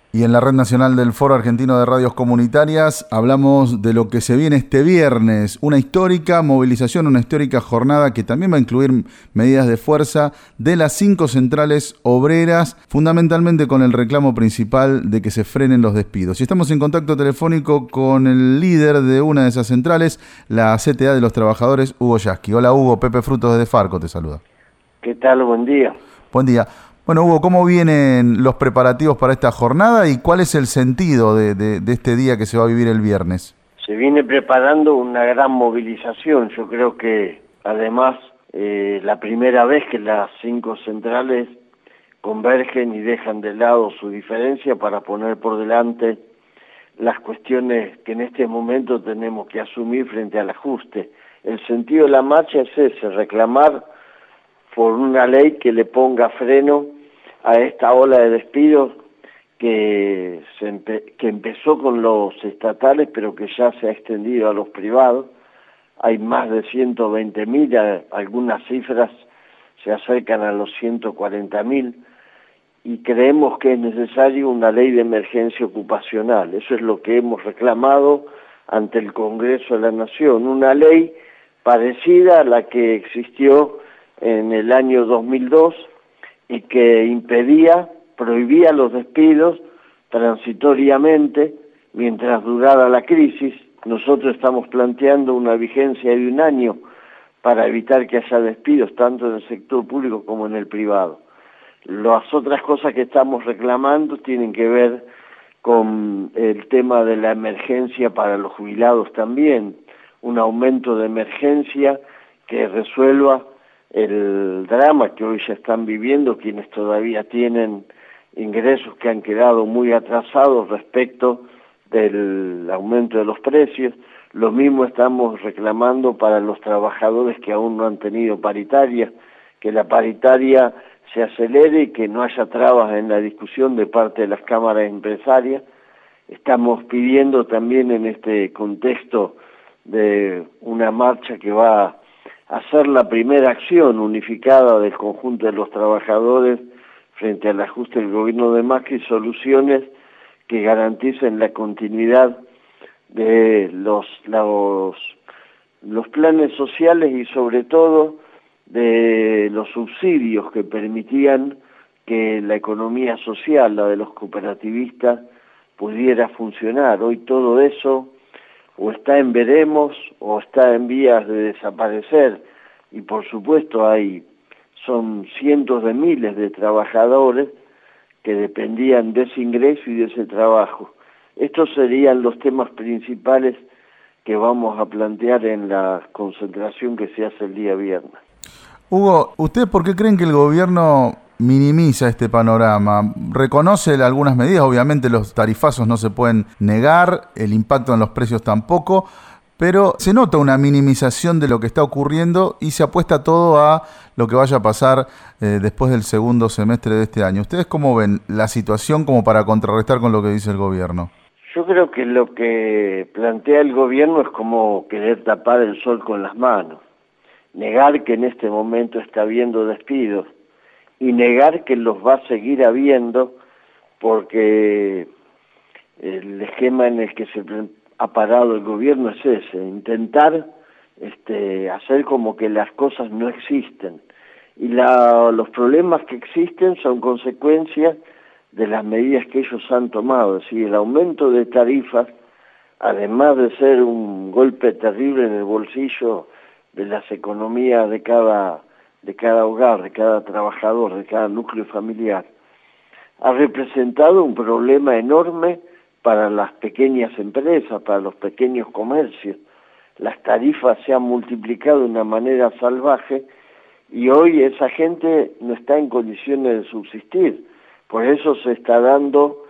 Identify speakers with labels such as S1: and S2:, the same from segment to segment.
S1: Y en la Red Nacional del Foro Argentino de Radios Comunitarias hablamos de lo que se viene este viernes, una histórica movilización, una histórica jornada que también va a incluir medidas de fuerza de las 5 centrales obreras, fundamentalmente con el reclamo principal de que se frenen los despidos. Y estamos en contacto telefónico con el líder de una de esas centrales, la CTA de los Trabajadores, Hugo Yasky. Hola Hugo, Pepe Frutos desde Farco te saluda.
S2: ¿Qué tal? Buen día.
S1: Buen día. Bueno, Hugo, ¿cómo vienen los preparativos para esta jornada y cuál es el sentido de este día que se va a vivir el viernes?
S2: Se viene preparando una gran movilización. Yo creo que además la primera vez que las 5 centrales convergen y dejan de lado su diferencia para poner por delante las cuestiones que en este momento tenemos que asumir frente al ajuste. El sentido de la marcha es ese, reclamar por una ley que le ponga freno a esta ola de despidos que empezó con los estatales, pero que ya se ha extendido a los privados. Hay más de 120.000, algunas cifras se acercan a los 140.000, y creemos que es necesaria una ley de emergencia ocupacional. Eso es lo que hemos reclamado ante el Congreso de la Nación, una ley parecida a la que existió en el año 2002 y que prohibía los despidos transitoriamente mientras durara la crisis. Nosotros estamos planteando una vigencia de 1 año para evitar que haya despidos tanto en el sector público como en el privado. Las otras cosas que estamos reclamando tienen que ver con el tema de la emergencia para los jubilados también, un aumento de emergencia que resuelva el drama que hoy ya están viviendo quienes todavía tienen ingresos que han quedado muy atrasados respecto del aumento de los precios. Lo mismo estamos reclamando para los trabajadores que aún no han tenido paritaria, que la paritaria se acelere y que no haya trabas en la discusión de parte de las cámaras empresarias. Estamos pidiendo también en este contexto de una marcha que va a ser la primera acción unificada del conjunto de los trabajadores frente al ajuste del gobierno de Macri, soluciones que garanticen la continuidad de los planes sociales y sobre todo de los subsidios que permitían que la economía social, la de los cooperativistas, pudiera funcionar. Hoy todo eso o está en veremos o está en vías de desaparecer, y por supuesto son cientos de miles de trabajadores que dependían de ese ingreso y de ese trabajo. Estos serían los temas principales que vamos a plantear en la concentración que se hace el día viernes.
S1: Hugo, ¿ustedes por qué creen que el gobierno minimiza este panorama? Reconoce algunas medidas, obviamente los tarifazos no se pueden negar, el impacto en los precios tampoco, pero se nota una minimización de lo que está ocurriendo y se apuesta todo a lo que vaya a pasar después del segundo semestre de este año. ¿Ustedes cómo ven la situación como para contrarrestar con lo que dice el gobierno?
S2: Yo creo que lo que plantea el gobierno es como querer tapar el sol con las manos, negar que en este momento está habiendo despidos y negar que los va a seguir habiendo, porque el esquema en el que se ha parado el gobierno es ese, intentar hacer como que las cosas no existen. Y los problemas que existen son consecuencias de las medidas que ellos han tomado. Es decir, el aumento de tarifas, además de ser un golpe terrible en el bolsillo de las economías de cada hogar, de cada trabajador, de cada núcleo familiar, ha representado un problema enorme para las pequeñas empresas, para los pequeños comercios. Las tarifas se han multiplicado de una manera salvaje y hoy esa gente no está en condiciones de subsistir. Por eso se está dando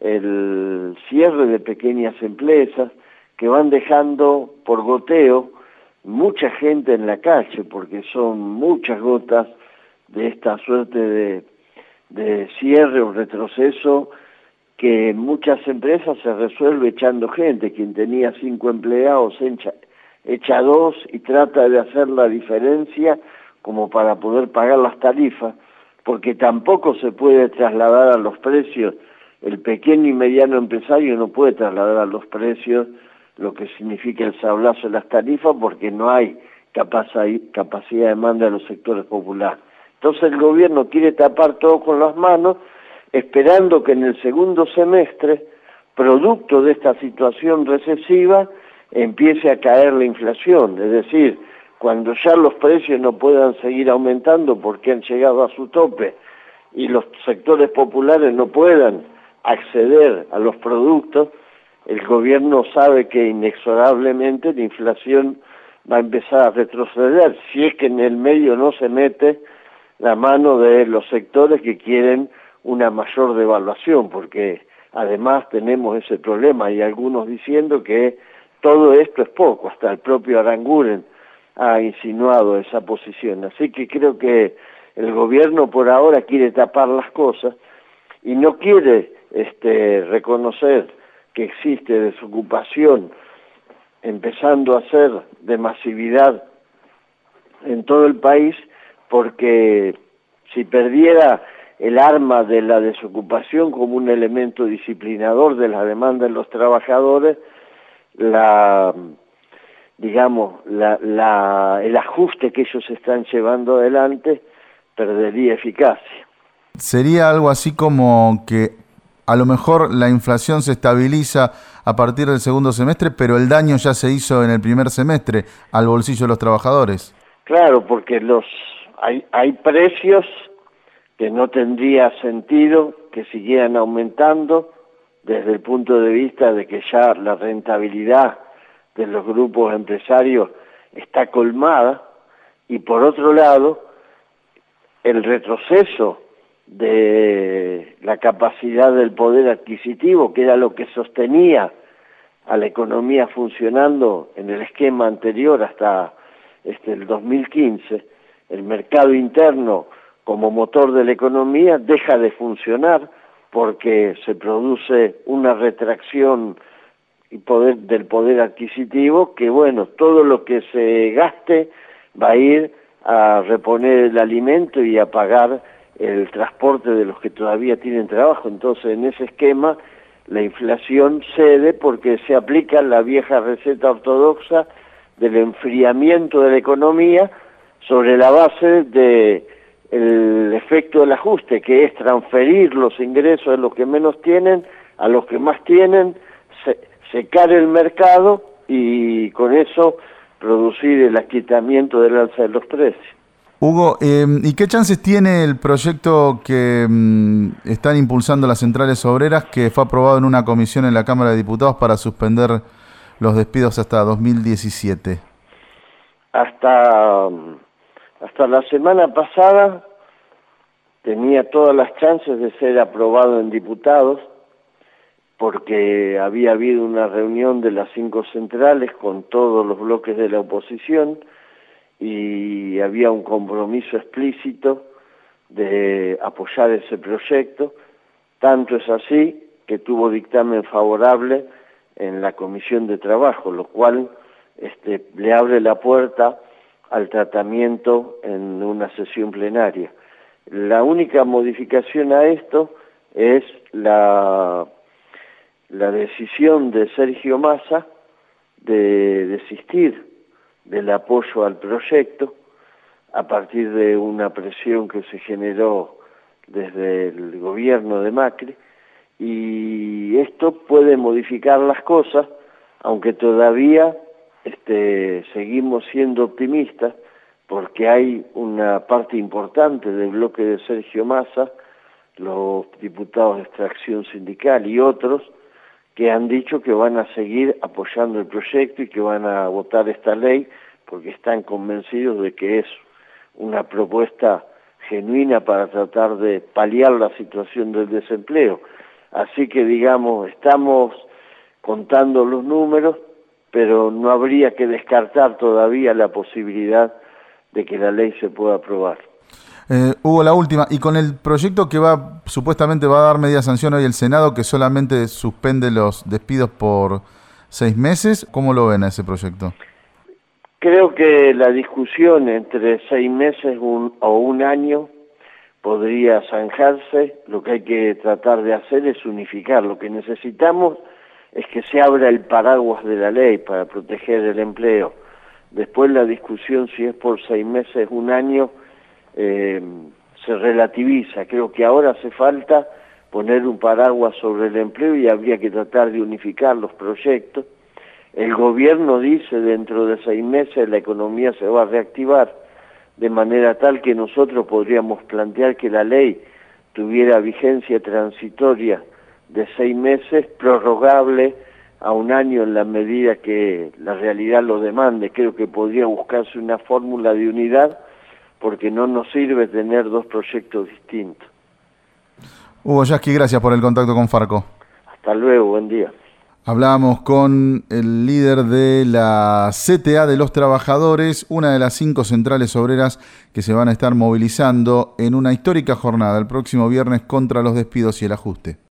S2: el cierre de pequeñas empresas que van dejando por goteo mucha gente en la calle, porque son muchas gotas de esta suerte de cierre o retroceso que en muchas empresas se resuelve echando gente. Quien tenía 5 empleados echa 2 y trata de hacer la diferencia como para poder pagar las tarifas, porque tampoco se puede trasladar a los precios el pequeño y mediano empresario no puede trasladar a los precios lo que significa el sablazo de las tarifas porque no hay capacidad de demanda de los sectores populares. Entonces el gobierno quiere tapar todo con las manos, esperando que en el segundo semestre, producto de esta situación recesiva, empiece a caer la inflación, es decir, cuando ya los precios no puedan seguir aumentando porque han llegado a su tope y los sectores populares no puedan acceder a los productos, el gobierno sabe que inexorablemente la inflación va a empezar a retroceder, si es que en el medio no se mete la mano de los sectores que quieren una mayor devaluación, porque además tenemos ese problema, y algunos diciendo que todo esto es poco, hasta el propio Aranguren ha insinuado esa posición, así que creo que el gobierno por ahora quiere tapar las cosas y no quiere reconocer que existe desocupación empezando a ser de masividad en todo el país, porque si perdiera el arma de la desocupación como un elemento disciplinador de la demanda de los trabajadores, el ajuste que ellos están llevando adelante perdería eficacia.
S1: Sería algo así como que a lo mejor la inflación se estabiliza a partir del segundo semestre, pero el daño ya se hizo en el primer semestre al bolsillo de los trabajadores.
S2: Claro, porque hay precios que no tendría sentido que siguieran aumentando desde el punto de vista de que ya la rentabilidad de los grupos empresarios está colmada, y por otro lado, el retroceso de la capacidad del poder adquisitivo, que era lo que sostenía a la economía funcionando en el esquema anterior hasta el 2015, el mercado interno como motor de la economía deja de funcionar porque se produce una retracción del poder adquisitivo, que bueno, todo lo que se gaste va a ir a reponer el alimento y a pagar el transporte de los que todavía tienen trabajo. Entonces, en ese esquema, la inflación cede porque se aplica la vieja receta ortodoxa del enfriamiento de la economía sobre la base de el efecto del ajuste, que es transferir los ingresos de los que menos tienen a los que más tienen, secar el mercado y con eso producir el aquietamiento del alza de los precios.
S1: Hugo, ¿y qué chances tiene el proyecto que están impulsando las centrales obreras, que fue aprobado en una comisión en la Cámara de Diputados para suspender los despidos hasta 2017?
S2: Hasta la semana pasada tenía todas las chances de ser aprobado en diputados, porque había habido una reunión de las 5 centrales con todos los bloques de la oposición y había un compromiso explícito de apoyar ese proyecto. Tanto es así que tuvo dictamen favorable en la Comisión de Trabajo, lo cual le abre la puerta al tratamiento en una sesión plenaria. La única modificación a esto es la decisión de Sergio Massa de desistir del apoyo al proyecto a partir de una presión que se generó desde el gobierno de Macri, y esto puede modificar las cosas, aunque todavía seguimos siendo optimistas, porque hay una parte importante del bloque de Sergio Massa, los diputados de extracción sindical y otros, que han dicho que van a seguir apoyando el proyecto y que van a votar esta ley porque están convencidos de que es una propuesta genuina para tratar de paliar la situación del desempleo. Así que, digamos, estamos contando los números, pero no habría que descartar todavía la posibilidad de que la ley se pueda aprobar.
S1: Hugo, la última, y con el proyecto que supuestamente va a dar media sanción hoy el Senado, que solamente suspende los despidos por 6 meses, ¿cómo lo ven a ese proyecto?
S2: Creo que la discusión entre 6 meses o un año podría zanjarse. Lo que hay que tratar de hacer es unificar. Lo que necesitamos es que se abra el paraguas de la ley para proteger el empleo. Después la discusión si es por 6 meses, 1 año, se relativiza. Creo que ahora hace falta poner un paraguas sobre el empleo y habría que tratar de unificar los proyectos. El gobierno dice dentro de 6 meses la economía se va a reactivar, de manera tal que nosotros podríamos plantear que la ley tuviera vigencia transitoria de 6 meses, prorrogable a 1 año en la medida que la realidad lo demande. Creo que podría buscarse una fórmula de unidad, porque no nos sirve tener 2 proyectos distintos.
S1: Hugo Yasky, gracias por el contacto con Farco.
S2: Hasta luego, buen día.
S1: Hablábamos con el líder de la CTA de los Trabajadores, una de las 5 centrales obreras que se van a estar movilizando en una histórica jornada el próximo viernes contra los despidos y el ajuste.